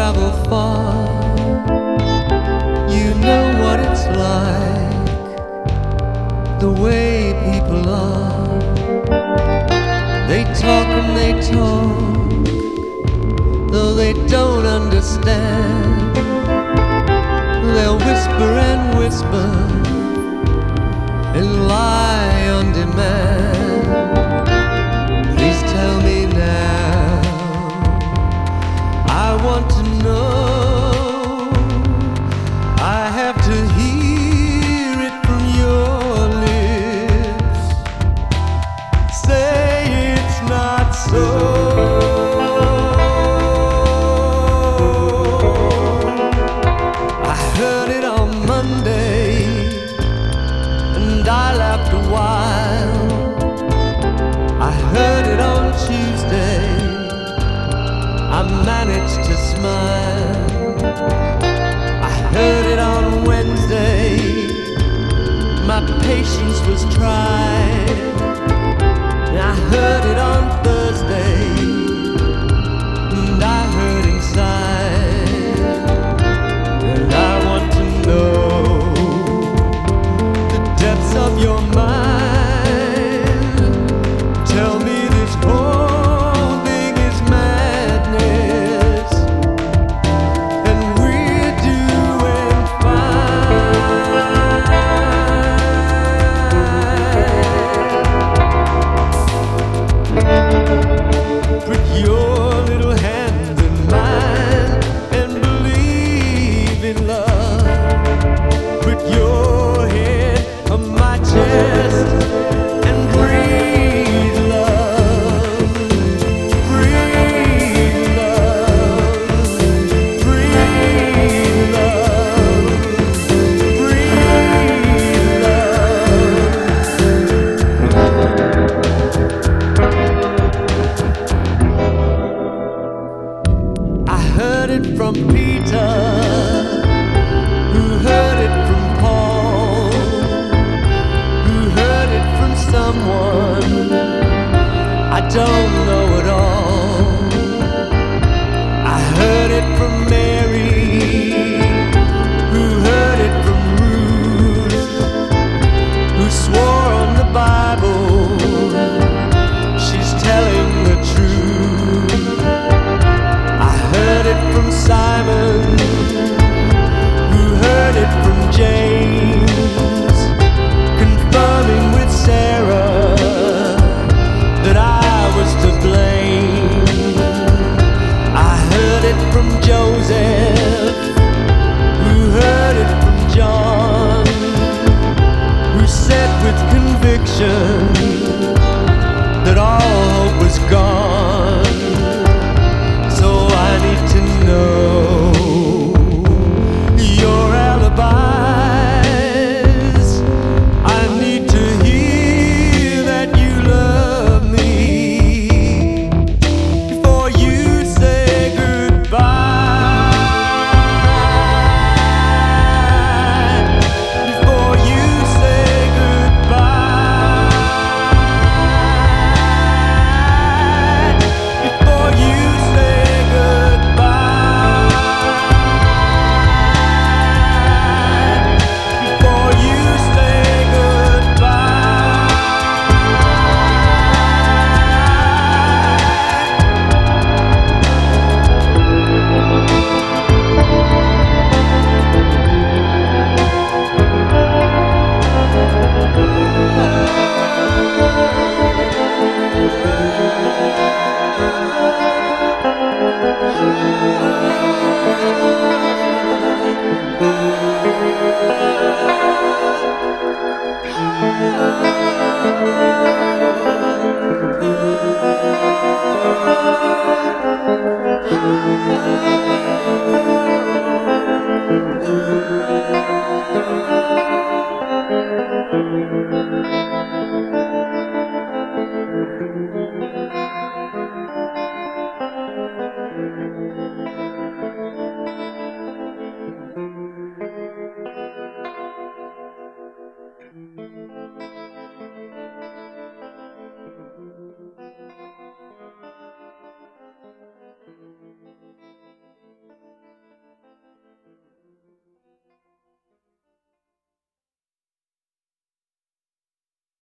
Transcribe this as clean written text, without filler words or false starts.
travel far, you know what it's like, the way people are. They talk and they talk, though they don't understand. They'll whisper and whisper and lie on demand. Please tell me now, I want to know. I have to hear it from your lips. Say it's not so. I heard it on Monday and I laughed a while. I heard it on Tuesday, I managed to smile. I heard it on Wednesday, my patience was tried.